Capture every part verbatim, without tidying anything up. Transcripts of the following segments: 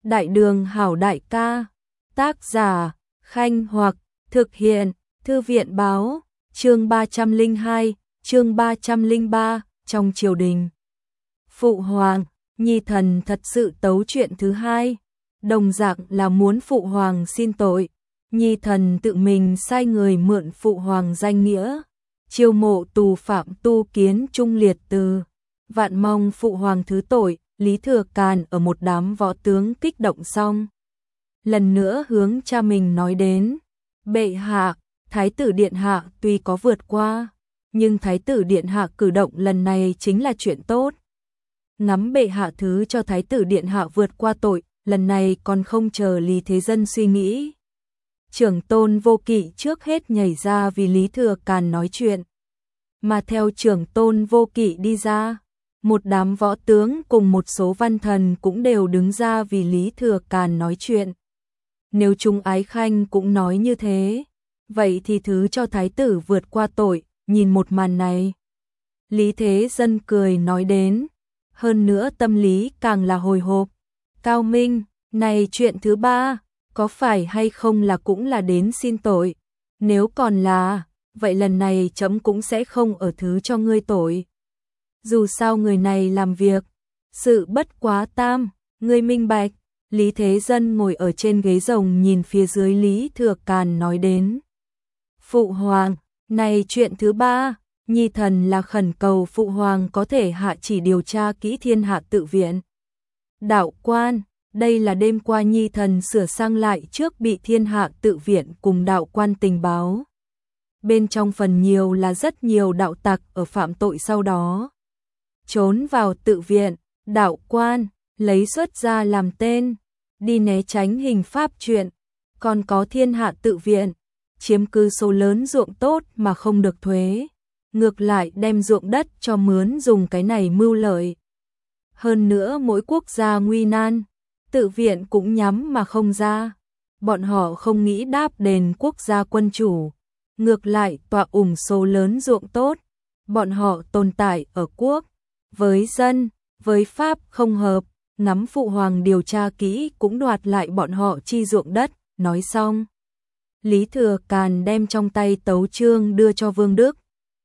Đại đường hảo đại ca, tác giả, Khanh Hoặc, thực hiện, Thư viện báo, chương ba trăm lẻ hai, chương ba trăm lẻ ba, trong triều đình. Phụ hoàng, nhi thần thật sự tấu chuyện thứ hai, đồng dạng là muốn phụ hoàng xin tội, nhi thần tự mình sai người mượn phụ hoàng danh nghĩa, chiêu mộ tù phạm tu kiến trung liệt từ, vạn mong phụ hoàng thứ tội. Lý Thừa Càn ở một đám võ tướng kích động xong, lần nữa hướng cha mình nói đến, bệ hạ, thái tử điện hạ tuy có vượt qua, nhưng thái tử điện hạ cử động lần này chính là chuyện tốt. Ngắm bệ hạ thứ cho thái tử điện hạ vượt qua tội, lần này còn không chờ Lý Thế Dân suy nghĩ. Trưởng tôn Vô Kỵ trước hết nhảy ra vì Lý Thừa Càn nói chuyện, mà theo trưởng tôn Vô Kỵ đi ra, một đám võ tướng cùng một số văn thần cũng đều đứng ra vì Lý Thừa Càn nói chuyện. Nếu chúng ái khanh cũng nói như thế, vậy thì thứ cho thái tử vượt qua tội, nhìn một màn này. Lý Thế Dân cười nói đến, hơn nữa tâm lý càng là hồi hộp. Cao Minh, này chuyện thứ ba, có phải hay không là cũng là đến xin tội? Nếu còn là, vậy lần này chấm cũng sẽ không ở thứ cho ngươi tội. Dù sao người này làm việc, sự bất quá tam, ngươi minh bạch. Lý Thế Dân ngồi ở trên ghế rồng nhìn phía dưới Lý Thừa Càn nói đến. Phụ hoàng, này chuyện thứ ba, nhi thần là khẩn cầu phụ hoàng có thể hạ chỉ điều tra kỹ Thiên Hạ Tự Viện. Đạo quan, đây là đêm qua nhi thần sửa sang lại trước bị Thiên Hạ Tự Viện cùng đạo quan tình báo. Bên trong phần nhiều là rất nhiều đạo tặc ở phạm tội sau đó trốn vào tự viện, đạo quan, lấy xuất ra làm tên, đi né tránh hình pháp chuyện, còn có Thiên Hạ Tự Viện, chiếm cư số lớn ruộng tốt mà không được thuế, ngược lại đem ruộng đất cho mướn dùng cái này mưu lợi. Hơn nữa mỗi quốc gia nguy nan, tự viện cũng nhắm mà không ra, bọn họ không nghĩ đáp đền quốc gia quân chủ, ngược lại tọa ủng số lớn ruộng tốt, bọn họ tồn tại ở quốc với dân, với pháp không hợp, ngắm phụ hoàng điều tra kỹ cũng đoạt lại bọn họ chi ruộng đất, nói xong. Lý Thừa Càn đem trong tay tấu chương đưa cho Vương Đức,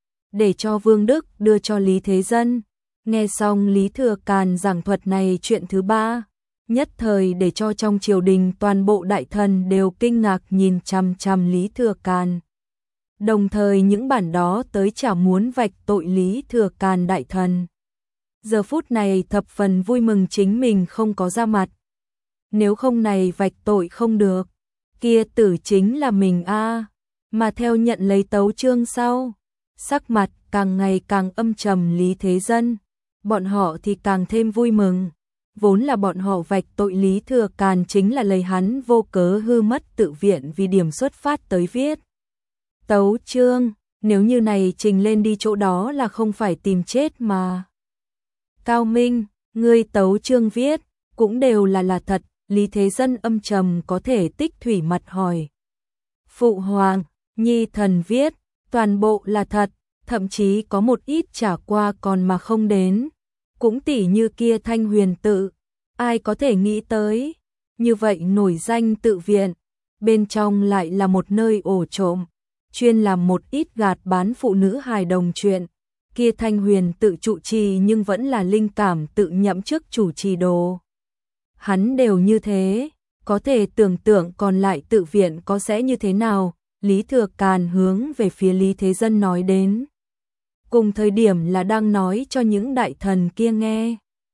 để cho Vương Đức đưa cho Lý Thế Dân. Nghe xong Lý Thừa Càn giảng thuật này chuyện thứ ba, nhất thời để cho trong triều đình toàn bộ đại thần đều kinh ngạc nhìn chằm chằm Lý Thừa Càn. Đồng thời những bản đó tới chả muốn vạch tội Lý Thừa Càn đại thần. Giờ phút này thập phần vui mừng chính mình không có ra mặt. Nếu không này vạch tội không được, kia tử chính là mình a. À. Mà theo nhận lấy tấu chương sau, sắc mặt càng ngày càng âm trầm Lý Thế Dân, bọn họ thì càng thêm vui mừng. Vốn là bọn họ vạch tội Lý Thừa Càn chính là lấy hắn vô cớ hư mất tự viện vì điểm xuất phát tới viết tấu chương, nếu như này trình lên đi chỗ đó là không phải tìm chết mà. Cao Minh, ngươi tấu chương viết, cũng đều là là thật, Lý Thế Dân âm trầm có thể tích thủy mặt hỏi. Phụ hoàng, nhi thần viết, toàn bộ là thật, thậm chí có một ít trả qua còn mà không đến. Cũng tỉ như kia Thanh Huyền tự, ai có thể nghĩ tới, như vậy nổi danh tự viện, bên trong lại là một nơi ổ trộm, chuyên làm một ít gạt bán phụ nữ hài đồng chuyện. Kia Thanh Huyền tự trụ trì nhưng vẫn là linh cảm tự nhậm chức chủ trì đồ. Hắn đều như thế, có thể tưởng tượng còn lại tự viện có sẽ như thế nào. Lý Thừa Càn hướng về phía Lý Thế Dân nói đến. Cùng thời điểm là đang nói cho những đại thần kia nghe.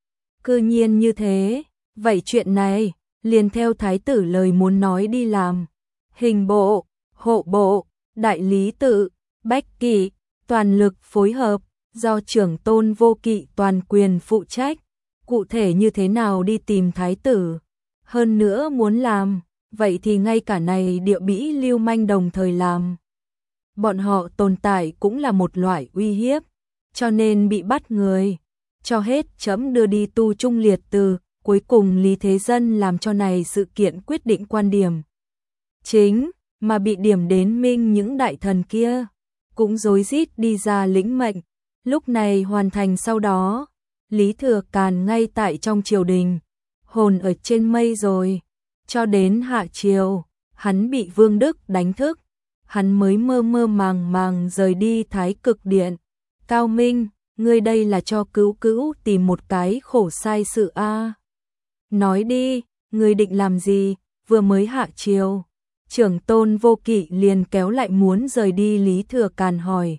Cư nhiên như thế, vậy chuyện này, liền theo thái tử lời muốn nói đi làm. Hình bộ, hộ bộ, đại lý tự, bách kỵ, toàn lực phối hợp, do trưởng tôn Vô Kỵ toàn quyền phụ trách. Cụ thể như thế nào đi tìm thái tử, hơn nữa muốn làm, vậy thì ngay cả này địa bĩ lưu manh đồng thời làm. Bọn họ tồn tại cũng là một loại uy hiếp, cho nên bị bắt người, cho hết chấm đưa đi tu trung liệt từ. Cuối cùng Lý Thế Dân làm cho này sự kiện quyết định quan điểm chính, mà bị điểm đến minh những đại thần kia, cũng rối rít đi ra lĩnh mệnh. Lúc này hoàn thành sau đó, Lý Thừa Càn ngay tại trong triều đình, hồn ở trên mây rồi. Cho đến hạ chiều, hắn bị Vương Đức đánh thức, hắn mới mơ mơ màng màng rời đi Thái Cực Điện. Cao Minh, ngươi đây là cho Cữu Cữu tìm một cái khổ sai sự a. Nói đi, ngươi định làm gì? Vừa mới hạ chiều, Trưởng Tôn Vô Kỵ liền kéo lại muốn rời đi Lý Thừa Càn hỏi.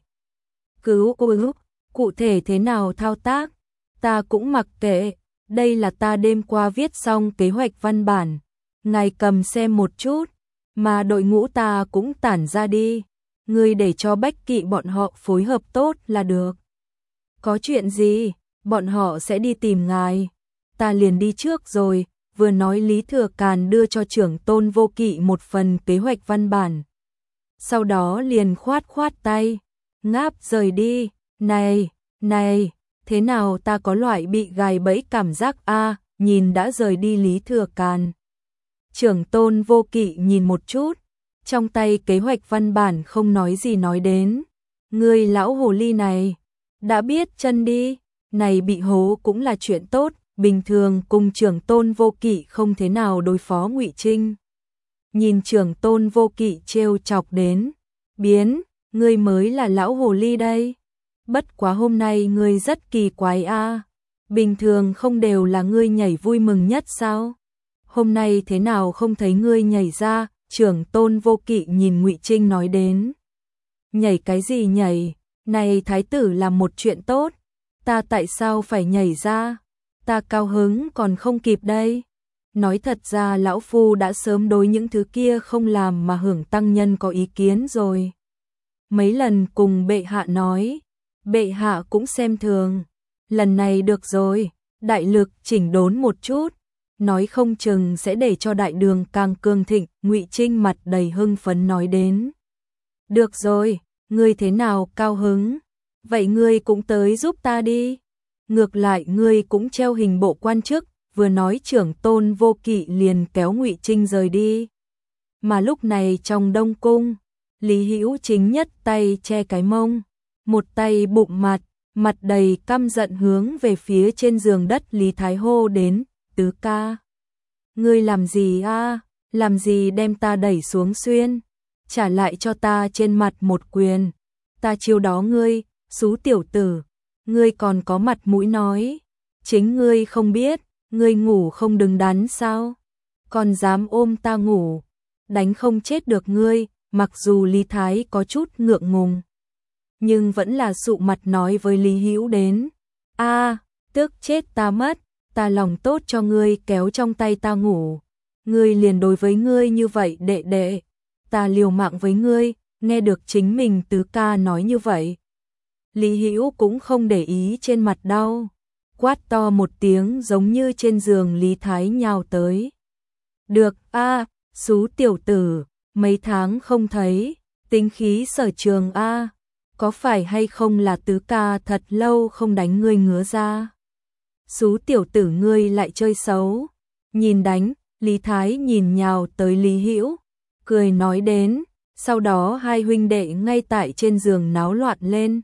Cữu Cữu, cụ thể thế nào thao tác? Ta cũng mặc kệ, đây là ta đêm qua viết xong kế hoạch văn bản, ngài cầm xem một chút, mà đội ngũ ta cũng tản ra đi, ngươi để cho Bách Kỵ bọn họ phối hợp tốt là được. Có chuyện gì, bọn họ sẽ đi tìm ngài, ta liền đi trước rồi. Vừa nói Lý Thừa Càn đưa cho Trưởng Tôn Vô Kỵ một phần kế hoạch văn bản. Sau đó liền khoát khoát tay, ngáp rời đi. Này, này, thế nào ta có loại bị gài bẫy cảm giác a? Nhìn đã rời đi Lý Thừa Càn. Trưởng Tôn Vô Kỵ nhìn một chút, trong tay kế hoạch văn bản không nói gì nói đến. Ngươi lão hồ ly này, đã biết chân đi, này bị hố cũng là chuyện tốt. Bình thường cùng Trưởng Tôn Vô Kỵ không thế nào đối phó Ngụy Trinh. Nhìn Trưởng Tôn Vô Kỵ trêu chọc đến, biến, ngươi mới là lão hồ ly đây. Bất quá hôm nay ngươi rất kỳ quái a, bình thường không đều là ngươi nhảy vui mừng nhất sao? Hôm nay thế nào không thấy ngươi nhảy ra? Trưởng Tôn Vô Kỵ nhìn Ngụy Trinh nói đến. Nhảy cái gì nhảy? Này thái tử làm một chuyện tốt, ta tại sao phải nhảy ra? Ta cao hứng còn không kịp đây. Nói thật ra lão phu đã sớm đối những thứ kia không làm mà hưởng tăng nhân có ý kiến rồi. Mấy lần cùng bệ hạ nói, bệ hạ cũng xem thường. Lần này được rồi, đại lực chỉnh đốn một chút, nói không chừng sẽ để cho đại đường càng cường thịnh. Ngụy Trinh mặt đầy hưng phấn nói đến. Được rồi, ngươi thế nào cao hứng? Vậy ngươi cũng tới giúp ta đi. Ngược lại ngươi cũng treo hình bộ quan chức. Vừa nói Trưởng Tôn Vô Kỵ liền kéo Ngụy Trinh rời đi. Mà lúc này trong Đông Cung, Lý Hữu Chính nhất tay che cái mông, một tay bụng mặt, mặt đầy căm giận hướng về phía trên giường đất Lý Thái hô đến. Tứ ca, ngươi làm gì a? Làm gì đem ta đẩy xuống xuyên? Trả lại cho ta trên mặt một quyền. Ta chiêu đó ngươi, xú tiểu tử, ngươi còn có mặt mũi nói, chính ngươi không biết, ngươi ngủ không đứng đắn sao? Còn dám ôm ta ngủ, đánh không chết được ngươi. Mặc dù Lý Thái có chút ngượng ngùng, nhưng vẫn là sụ mặt nói với Lý Hữu đến. A, tức chết ta mất, ta lòng tốt cho ngươi kéo trong tay ta ngủ, ngươi liền đối với ngươi như vậy đệ đệ, ta liều mạng với ngươi. Nghe được chính mình tứ ca nói như vậy, Lý Hữu cũng không để ý trên mặt đau, quát to một tiếng giống như trên giường Lý Thái nhào tới. Được a, xú tiểu tử, mấy tháng không thấy, tính khí sở trường a, có phải hay không là tứ ca thật lâu không đánh ngươi ngứa ra? Xú tiểu tử ngươi lại chơi xấu. Nhìn đánh, Lý Thái nhìn nhào tới Lý Hữu, cười nói đến, sau đó hai huynh đệ ngay tại trên giường náo loạn lên.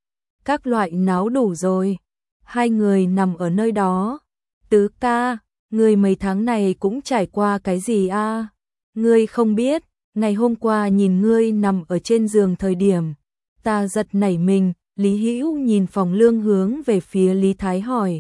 Các loại náo đủ rồi, hai người nằm ở nơi đó. Tứ ca, ngươi mấy tháng này cũng trải qua cái gì a? Ngươi không biết, ngày hôm qua nhìn ngươi nằm ở trên giường thời điểm, ta giật nảy mình. Lý Hữu nhìn Phòng Lương hướng về phía Lý Thái hỏi.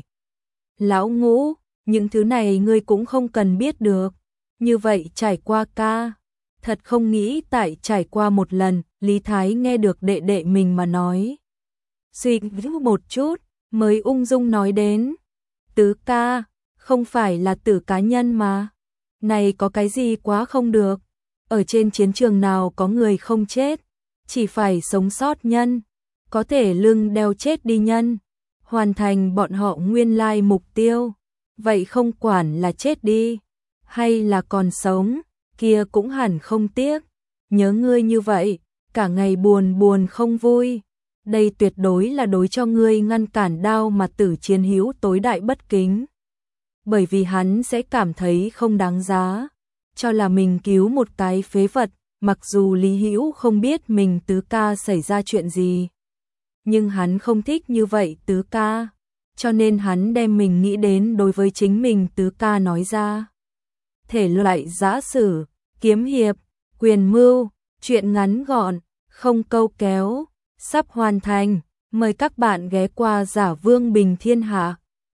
Lão Ngũ, những thứ này ngươi cũng không cần biết được. Như vậy trải qua ca, thật không nghĩ tại trải qua một lần. Lý Thái nghe được đệ đệ mình mà nói, suy nghĩ một chút, mới ung dung nói đến. Tứ ca, không phải là tử cá nhân mà. Này có cái gì quá không được. Ở trên chiến trường nào có người không chết, chỉ phải sống sót nhân, có thể lưng đeo chết đi nhân, hoàn thành bọn họ nguyên lai mục tiêu. Vậy không quản là chết đi, hay là còn sống, kia cũng hẳn không tiếc. Nhớ ngươi như vậy, cả ngày buồn buồn không vui. Đây tuyệt đối là đối cho ngươi ngăn cản đao mà Tử Chiến Hữu tối đại bất kính. Bởi vì hắn sẽ cảm thấy không đáng giá, cho là mình cứu một cái phế vật. Mặc dù Lý Hữu không biết mình tứ ca xảy ra chuyện gì, nhưng hắn không thích như vậy tứ ca. cho nên hắn đem mình nghĩ đến đối với chính mình tứ ca nói ra. Thể loại giã sử, kiếm hiệp, quyền mưu, truyện ngắn gọn, không câu kéo, sắp hoàn thành. Mời các bạn ghé qua Giả Vương Bình Thiên Hạ.